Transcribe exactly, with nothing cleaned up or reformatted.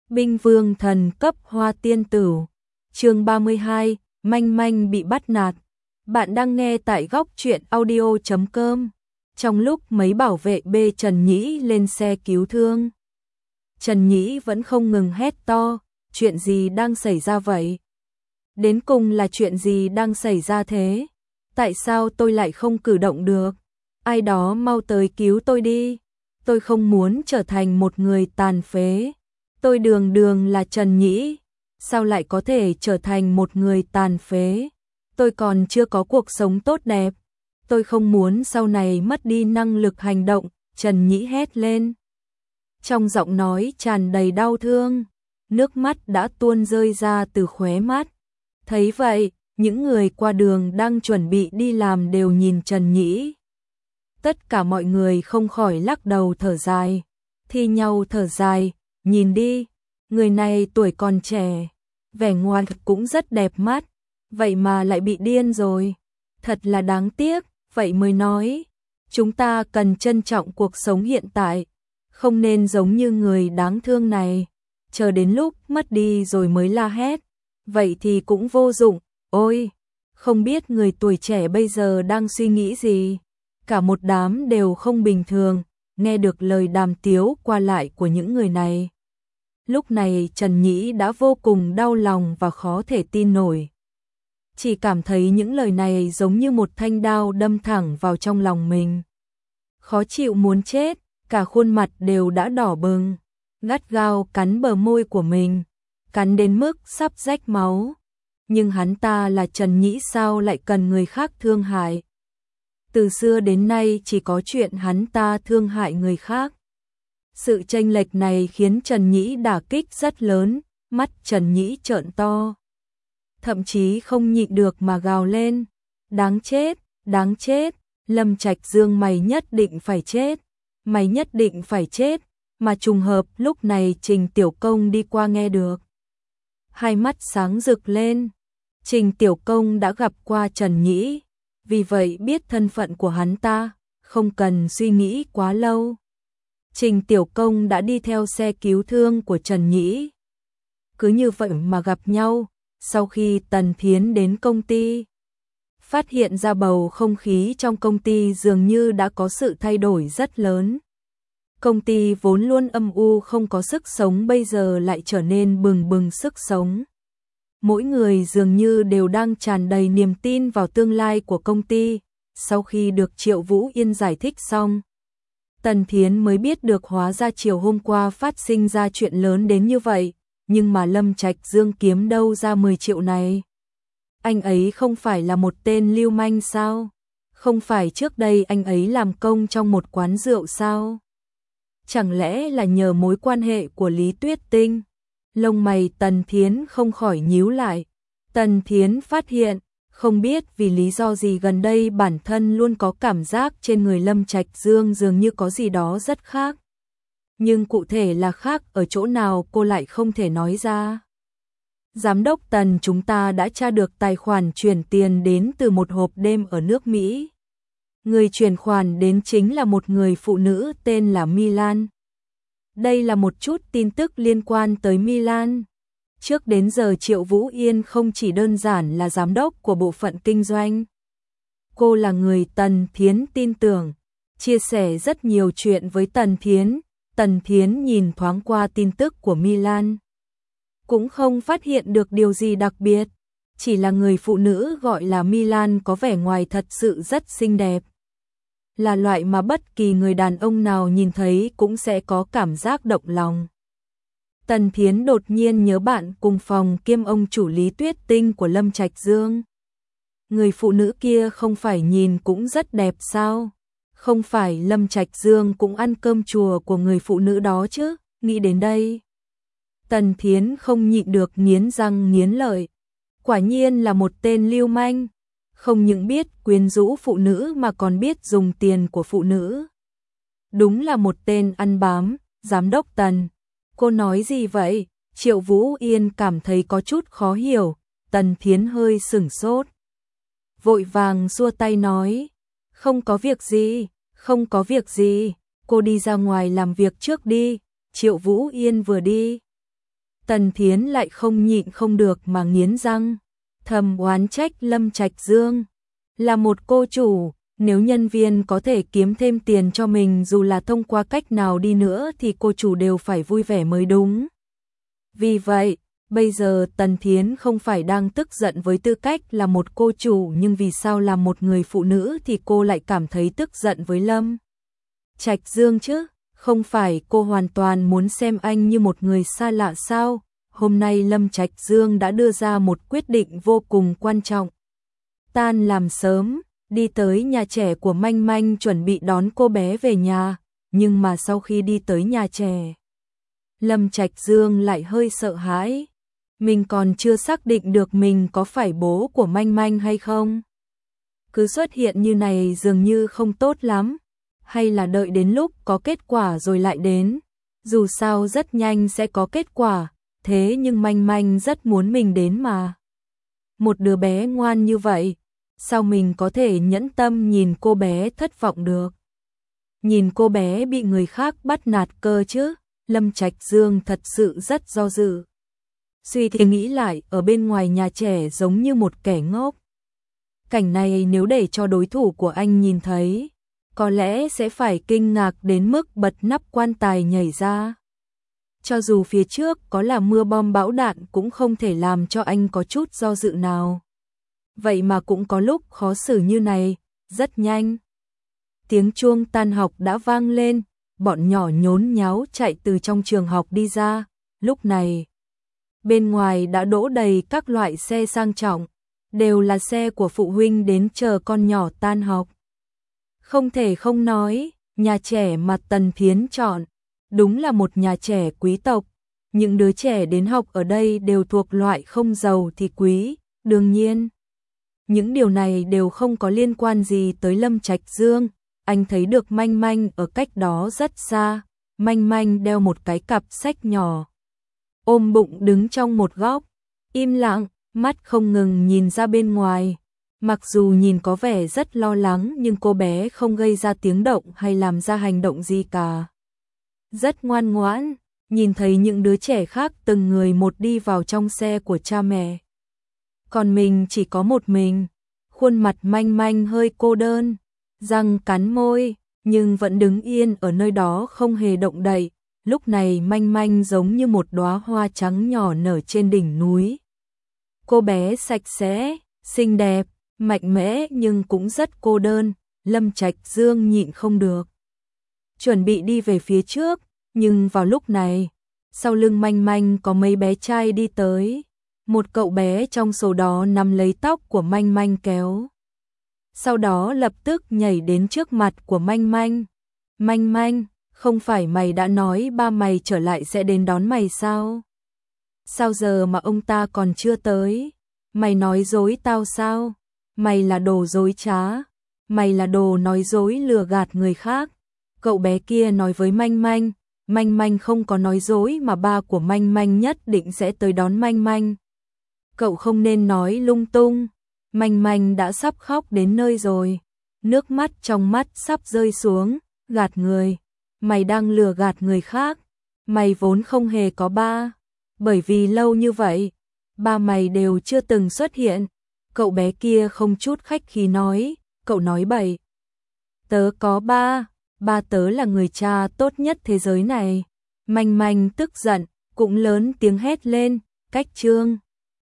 Binh vương thần cấp hoa tiên tử. Chương ba mươi hai, manh manh bị bắt nạt. Bạn đang nghe tại góc truyện audio chấm com. Trong lúc mấy bảo vệ bê Trần Nhĩ lên xe cứu thương, Trần Nhĩ vẫn không ngừng hét to, chuyện gì đang xảy ra vậy? Đến cùng là chuyện gì đang xảy ra thế? Tại sao tôi lại không cử động được? Ai đó mau tới cứu tôi đi. Tôi không muốn trở thành một người tàn phế. Tôi đường đường là Trần Nhĩ, sao lại có thể trở thành một người tàn phế? Tôi còn chưa có cuộc sống tốt đẹp. Tôi không muốn sau này mất đi năng lực hành động, Trần Nhĩ hét lên. Trong giọng nói tràn đầy đau thương, nước mắt đã tuôn rơi ra từ khóe mắt. Thấy vậy, những người qua đường đang chuẩn bị đi làm đều nhìn Trần Nhĩ. Tất cả mọi người không khỏi lắc đầu thở dài, thi nhau thở dài, nhìn đi, người này tuổi còn trẻ, vẻ ngoài cũng rất đẹp mắt, vậy mà lại bị điên rồi, thật là đáng tiếc, vậy mới nói, chúng ta cần trân trọng cuộc sống hiện tại, không nên giống như người đáng thương này, chờ đến lúc mất đi rồi mới la hét, vậy thì cũng vô dụng, ôi, không biết người tuổi trẻ bây giờ đang suy nghĩ gì, cả một đám đều không bình thường, nghe được lời đàm tiếu qua lại của những người này. Lúc này Trần Nhĩ đã vô cùng đau lòng và khó thể tin nổi. Chỉ cảm thấy những lời này giống như một thanh đao đâm thẳng vào trong lòng mình. Khó chịu muốn chết, cả khuôn mặt đều đã đỏ bừng, gắt gao cắn bờ môi của mình, cắn đến mức sắp rách máu. Nhưng hắn ta là Trần Nhĩ sao lại cần người khác thương hại? Từ xưa đến nay chỉ có chuyện hắn ta thương hại người khác. Sự chênh lệch này khiến Trần Nhĩ đả kích rất lớn, mắt Trần Nhĩ trợn to. Thậm chí không nhịn được mà gào lên, đáng chết, đáng chết, Lâm Trạch Dương mày nhất định phải chết, mày nhất định phải chết, mà trùng hợp lúc này Trình Tiểu Công đi qua nghe được. Hai mắt sáng rực lên, Trình Tiểu Công đã gặp qua Trần Nhĩ, vì vậy biết thân phận của hắn ta, không cần suy nghĩ quá lâu. Trình Tiểu Công đã đi theo xe cứu thương của Trần Nhĩ. Cứ như vậy mà gặp nhau, sau khi Tần Thiến đến công ty, phát hiện ra bầu không khí trong công ty dường như đã có sự thay đổi rất lớn. Công ty vốn luôn âm u không có sức sống bây giờ lại trở nên bừng bừng sức sống. Mỗi người dường như đều đang tràn đầy niềm tin vào tương lai của công ty. Sau khi được Triệu Vũ Yên giải thích xong, Tần Thiến mới biết được hóa ra chiều hôm qua phát sinh ra chuyện lớn đến như vậy, nhưng mà Lâm Trạch Dương kiếm đâu ra mười triệu này. Anh ấy không phải là một tên lưu manh sao? Không phải trước đây anh ấy làm công trong một quán rượu sao? Chẳng lẽ là nhờ mối quan hệ của Lý Tuyết Tinh? Lông mày Tần Thiến không khỏi nhíu lại. Tần Thiến phát hiện, không biết vì lý do gì gần đây bản thân luôn có cảm giác trên người Lâm Trạch Dương dường như có gì đó rất khác. Nhưng cụ thể là khác ở chỗ nào cô lại không thể nói ra. Giám đốc Tần, chúng ta đã tra được tài khoản chuyển tiền đến từ một hộp đêm ở nước Mỹ. Người chuyển khoản đến chính là một người phụ nữ tên là Milan. Đây là một chút tin tức liên quan tới Milan. Trước đến giờ Triệu Vũ Yên không chỉ đơn giản là giám đốc của bộ phận kinh doanh. Cô là người Tần Thiến tin tưởng, chia sẻ rất nhiều chuyện với Tần Thiến. Tần Thiến nhìn thoáng qua tin tức của Milan, cũng không phát hiện được điều gì đặc biệt, chỉ là người phụ nữ gọi là Milan có vẻ ngoài thật sự rất xinh đẹp. Là loại mà bất kỳ người đàn ông nào nhìn thấy cũng sẽ có cảm giác động lòng. Tần Thiến đột nhiên nhớ bạn cùng phòng kiêm ông chủ Lý Tuyết Tinh của Lâm Trạch Dương. Người phụ nữ kia không phải nhìn cũng rất đẹp sao? Không phải Lâm Trạch Dương cũng ăn cơm chùa của người phụ nữ đó chứ? Nghĩ đến đây, Tần Thiến không nhịn được nghiến răng nghiến lợi. Quả nhiên là một tên lưu manh, không những biết quyến rũ phụ nữ mà còn biết dùng tiền của phụ nữ. Đúng là một tên ăn bám. Giám đốc Tần, cô nói gì vậy? Triệu Vũ Yên cảm thấy có chút khó hiểu. Tần Thiến hơi sửng sốt, vội vàng xua tay nói, không có việc gì, không có việc gì, cô đi ra ngoài làm việc trước đi. Triệu Vũ Yên vừa đi Tần Thiến lại không nhịn không được mà nghiến răng, thầm oán trách Lâm Trạch Dương. Là một cô chủ, nếu nhân viên có thể kiếm thêm tiền cho mình dù là thông qua cách nào đi nữa thì cô chủ đều phải vui vẻ mới đúng. Vì vậy, bây giờ Tần Thiến không phải đang tức giận với tư cách là một cô chủ, nhưng vì sao là một người phụ nữ thì cô lại cảm thấy tức giận với Lâm Trạch Dương chứ? Không phải cô hoàn toàn muốn xem anh như một người xa lạ sao? Hôm nay Lâm Trạch Dương đã đưa ra một quyết định vô cùng quan trọng. Tan làm sớm, đi tới nhà trẻ của Manh Manh chuẩn bị đón cô bé về nhà, nhưng mà sau khi đi tới nhà trẻ, Lâm Trạch Dương lại hơi sợ hãi. Mình còn chưa xác định được mình có phải bố của Manh Manh hay không. Cứ xuất hiện như này dường như không tốt lắm. Hay là đợi đến lúc có kết quả rồi lại đến. Dù sao rất nhanh sẽ có kết quả, thế nhưng Manh Manh rất muốn mình đến mà. Một đứa bé ngoan như vậy, sao mình có thể nhẫn tâm nhìn cô bé thất vọng được. Nhìn cô bé bị người khác bắt nạt cơ chứ. Lâm Trạch Dương thật sự rất do dự. Suy thì nghĩ lại, ở bên ngoài nhà trẻ giống như một kẻ ngốc. Cảnh này nếu để cho đối thủ của anh nhìn thấy, có lẽ sẽ phải kinh ngạc đến mức bật nắp quan tài nhảy ra. Cho dù phía trước có là mưa bom bão đạn cũng không thể làm cho anh có chút do dự nào. Vậy mà cũng có lúc khó xử như này, rất nhanh. Tiếng chuông tan học đã vang lên, bọn nhỏ nhốn nháo chạy từ trong trường học đi ra. Lúc này, bên ngoài đã đỗ đầy các loại xe sang trọng, đều là xe của phụ huynh đến chờ con nhỏ tan học. Không thể không nói, nhà trẻ mà Tần Thiến chọn, đúng là một nhà trẻ quý tộc. Những đứa trẻ đến học ở đây đều thuộc loại không giàu thì quý, đương nhiên. Những điều này đều không có liên quan gì tới Lâm Trạch Dương. Anh thấy được Manh Manh ở cách đó rất xa. Manh Manh đeo một cái cặp sách nhỏ, ôm bụng đứng trong một góc, im lặng, mắt không ngừng nhìn ra bên ngoài. Mặc dù nhìn có vẻ rất lo lắng nhưng cô bé không gây ra tiếng động hay làm ra hành động gì cả. Rất ngoan ngoãn, nhìn thấy những đứa trẻ khác từng người một đi vào trong xe của cha mẹ. Còn mình chỉ có một mình, khuôn mặt Manh Manh hơi cô đơn, răng cắn môi, nhưng vẫn đứng yên ở nơi đó không hề động đậy. Lúc này Manh Manh giống như một đóa hoa trắng nhỏ nở trên đỉnh núi. Cô bé sạch sẽ, xinh đẹp, mạnh mẽ nhưng cũng rất cô đơn. Lâm Trạch Dương nhịn không được, chuẩn bị đi về phía trước, nhưng vào lúc này, sau lưng Manh Manh có mấy bé trai đi tới. Một cậu bé trong số đó nắm lấy tóc của Manh Manh kéo, sau đó lập tức nhảy đến trước mặt của Manh Manh. Manh Manh, không phải mày đã nói ba mày trở lại sẽ đến đón mày sao? Sao giờ mà ông ta còn chưa tới? Mày nói dối tao sao? Mày là đồ dối trá, mày là đồ nói dối lừa gạt người khác. Cậu bé kia nói với Manh Manh. Manh Manh không có nói dối mà ba của Manh Manh nhất định sẽ tới đón Manh Manh. Cậu không nên nói lung tung. Manh Manh đã sắp khóc đến nơi rồi, nước mắt trong mắt sắp rơi xuống. Gạt người, mày đang lừa gạt người khác. Mày vốn không hề có ba, bởi vì lâu như vậy ba mày đều chưa từng xuất hiện. Cậu bé kia không chút khách khí nói, cậu nói bậy. Tớ có ba, ba tớ là người cha tốt nhất thế giới này. Manh Manh tức giận, cũng lớn tiếng hét lên, cách chương.